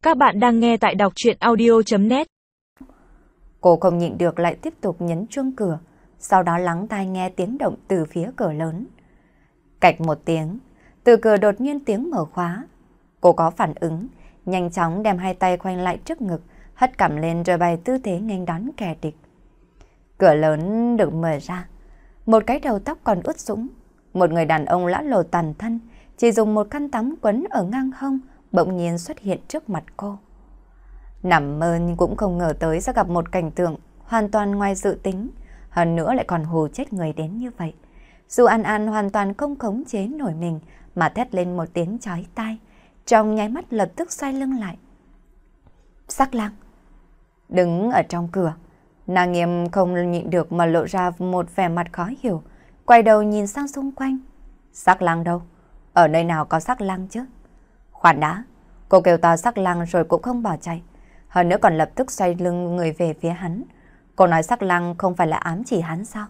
Các bạn đang nghe tại đọc truyện audio.net. Cô không nhịn được lại tiếp tục nhấn chuông cửa, sau đó lắng tai nghe tiếng động từ phía cửa lớn. Cạch một tiếng, từ cửa đột nhiên tiếng mở khóa. Cô có phản ứng, nhanh chóng đem hai tay khoanh lại trước ngực, hất cằm lên rồi bày tư thế nghênh đón kẻ địch. Cửa lớn được mở ra, một cái đầu tóc còn ướt sũng, một người đàn ông lã lồ tàn thân, chỉ dùng một khăn tắm quấn ở ngang hông, bỗng nhiên xuất hiện trước mặt cô. Nằm mơ nhưng cũng không ngờ tới sẽ gặp một cảnh tượng hoàn toàn ngoài dự tính, hơn nữa lại còn hù chết người đến như vậy. Dù An An hoàn toàn không khống chế nổi mình mà thét lên một tiếng chói tai, trong nháy mắt lập tức xoay lưng lại. Sắc Lang đứng ở trong cửa, nàng Nghiêm không nhịn được mà lộ ra một vẻ mặt khó hiểu, quay đầu nhìn sang xung quanh. Sắc Lang đâu? Ở nơi nào có Sắc Lang chứ? Khoan đã, cô kêu to Sắc Lang rồi cũng không bỏ chạy, hơn nữa còn lập tức xoay lưng người về phía hắn. Cô nói Sắc Lang không phải là ám chỉ hắn sao?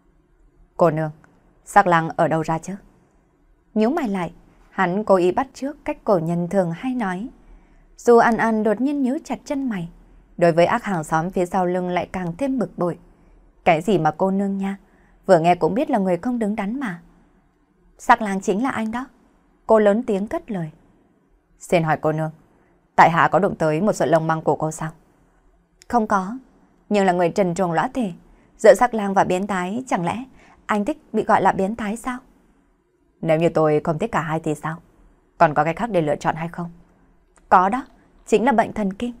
Cô nương, Sắc Lang ở đâu ra chứ? Nhíu mày lại, hắn cố ý bắt chước cách cổ nhân thường hay nói. Dù An An đột nhiên nhíu chặt chân mày, đối với ác hàng xóm phía sau lưng lại càng thêm bực bội. Cái gì mà cô nương nha, vừa nghe cũng biết là người không đứng đắn mà. Sắc Lang chính là anh đó. Cô lớn tiếng cất lời. Xin hỏi cô nương, tại hạ có đụng tới một sợi lông măng của cô sao? Không có, nhưng là người trần truồng lõa thể. Giữa Sắc Lang và biến thái, chẳng lẽ anh thích bị gọi là biến thái sao? Nếu như tôi không thích cả hai thì sao? Còn có cái khác để lựa chọn hay không? Có đó, chính là bệnh thần kinh.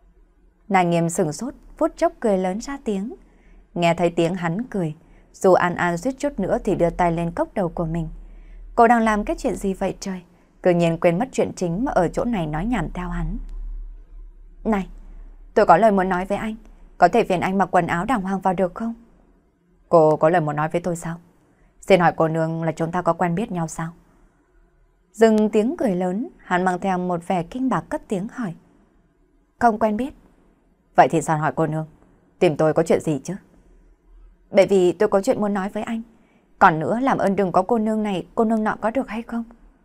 Nàng Nghiêm sửng sốt, phút chốc cười lớn ra tiếng. Nghe thấy tiếng hắn cười, dù An An suýt chút nữa thì đưa tay lên cốc đầu của mình. Cô đang làm cái chuyện gì vậy trời? Cứ nhiên quên mất chuyện chính mà ở chỗ này nói nhảm theo hắn. Này, tôi có lời muốn nói với anh. Có thể phiền anh mặc quần áo đàng hoàng vào được không? Cô có lời muốn nói với tôi sao? Xin hỏi cô nương là chúng ta có quen biết nhau sao? Dừng tiếng cười lớn, hắn mang theo một vẻ kinh bạc cất tiếng hỏi. Không quen biết. Vậy thì sao hỏi cô nương? Tìm tôi có chuyện gì chứ? Bởi vì tôi có chuyện muốn nói với anh. Còn nữa làm ơn đừng có cô nương này, cô nương nọ có được hay không?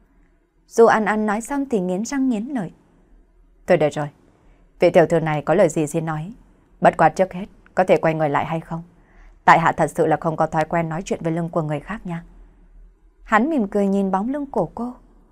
Dù An An nói xong thì nghiến răng nghiến lợi. Thôi được rồi, vị tiểu thư này có lời gì xin nói. Bất quá trước hết, có thể quay người lại hay không? Tại hạ thật sự là không có thói quen nói chuyện với lưng của người khác nha. Hắn mỉm cười nhìn bóng lưng của cô.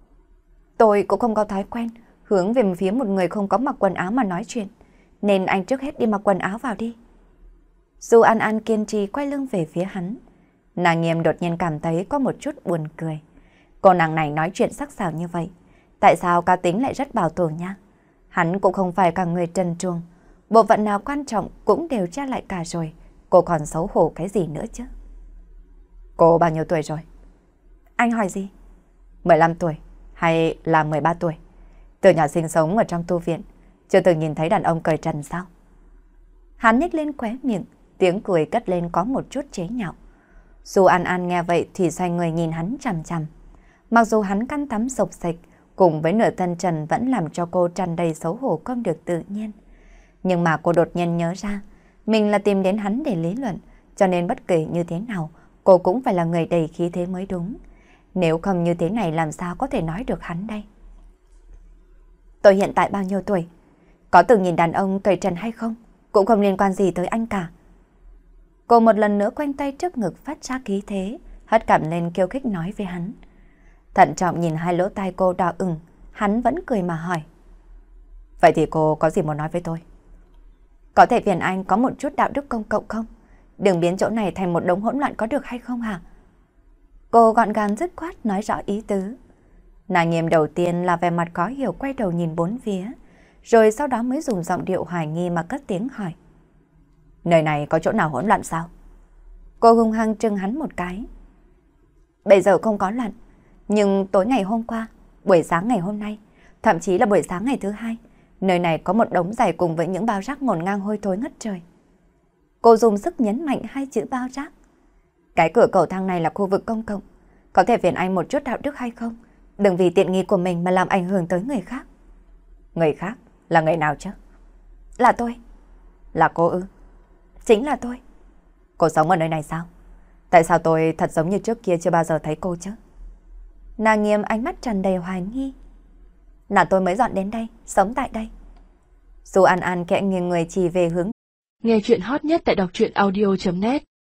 Tôi cũng không có thói quen hướng về phía một người không có mặc quần áo mà nói chuyện. Nên anh trước hết đi mặc quần áo vào đi. Dù An An kiên trì quay lưng về phía hắn, nàng Nghiêm đột nhiên cảm thấy có một chút buồn cười. Cô nàng này nói chuyện sắc sảo như vậy, tại sao cá tính lại rất bảo thủ nha? Hắn cũng không phải cả người trần truồng, bộ phận nào quan trọng cũng đều tra lại cả rồi, cô còn xấu hổ cái gì nữa chứ? Cô bao nhiêu tuổi rồi? Anh hỏi gì? 15 tuổi hay là 13 tuổi? Từ nhỏ sinh sống ở trong tu viện, chưa từng nhìn thấy đàn ông cởi trần sao? Hắn nhếch lên khóe miệng, tiếng cười cất lên có một chút chế nhạo. Dù An An nghe vậy thì xoay người nhìn hắn chằm chằm. Mặc dù hắn căn tắm sộc sạch, cùng với nửa thân trần vẫn làm cho cô tràn đầy xấu hổ không được tự nhiên. Nhưng mà cô đột nhiên nhớ ra, mình là tìm đến hắn để lý luận, cho nên bất kể như thế nào, cô cũng phải là người đầy khí thế mới đúng. Nếu không như thế này làm sao có thể nói được hắn đây? Tôi hiện tại bao nhiêu tuổi? Có từng nhìn đàn ông cởi trần hay không? Cũng không liên quan gì tới anh cả. Cô một lần nữa quanh tay trước ngực phát ra khí thế, hất cằm lên khiêu khích nói với hắn. Thận trọng nhìn hai lỗ tai cô đỏ ửng, hắn vẫn cười mà hỏi. Vậy thì cô có gì muốn nói với tôi? Có thể phiền anh có một chút đạo đức công cộng không? Đừng biến chỗ này thành một đống hỗn loạn có được hay không hả? Cô gọn gàng dứt khoát nói rõ ý tứ. Nàng Nghiêm đầu tiên là vẻ mặt khó hiểu quay đầu nhìn bốn phía, rồi sau đó mới dùng giọng điệu hoài nghi mà cất tiếng hỏi. Nơi này có chỗ nào hỗn loạn sao? Cô hung hăng trừng hắn một cái. Bây giờ không có loạn, nhưng tối ngày hôm qua, buổi sáng ngày hôm nay, thậm chí là buổi sáng ngày thứ hai, nơi này có một đống giày cùng với những bao rác ngổn ngang hôi thối ngất trời. Cô dùng sức nhấn mạnh hai chữ bao rác. Cái cửa cầu thang này là khu vực công cộng, có thể phiền anh một chút đạo đức hay không? Đừng vì tiện nghi của mình mà làm ảnh hưởng tới người khác. Người khác là người nào chứ? Là tôi. Là cô ư? Chính là tôi. Cô sống ở nơi này sao? Tại sao tôi thật giống như trước kia chưa bao giờ thấy cô chứ? Nàng Nghiêm ánh mắt tràn đầy hoài nghi. là tôi mới dọn đến đây, sống tại đây. Du An An khẽ nghiêng người chỉ về hướng. Nghe chuyện hot nhất tại đọc truyện audio.net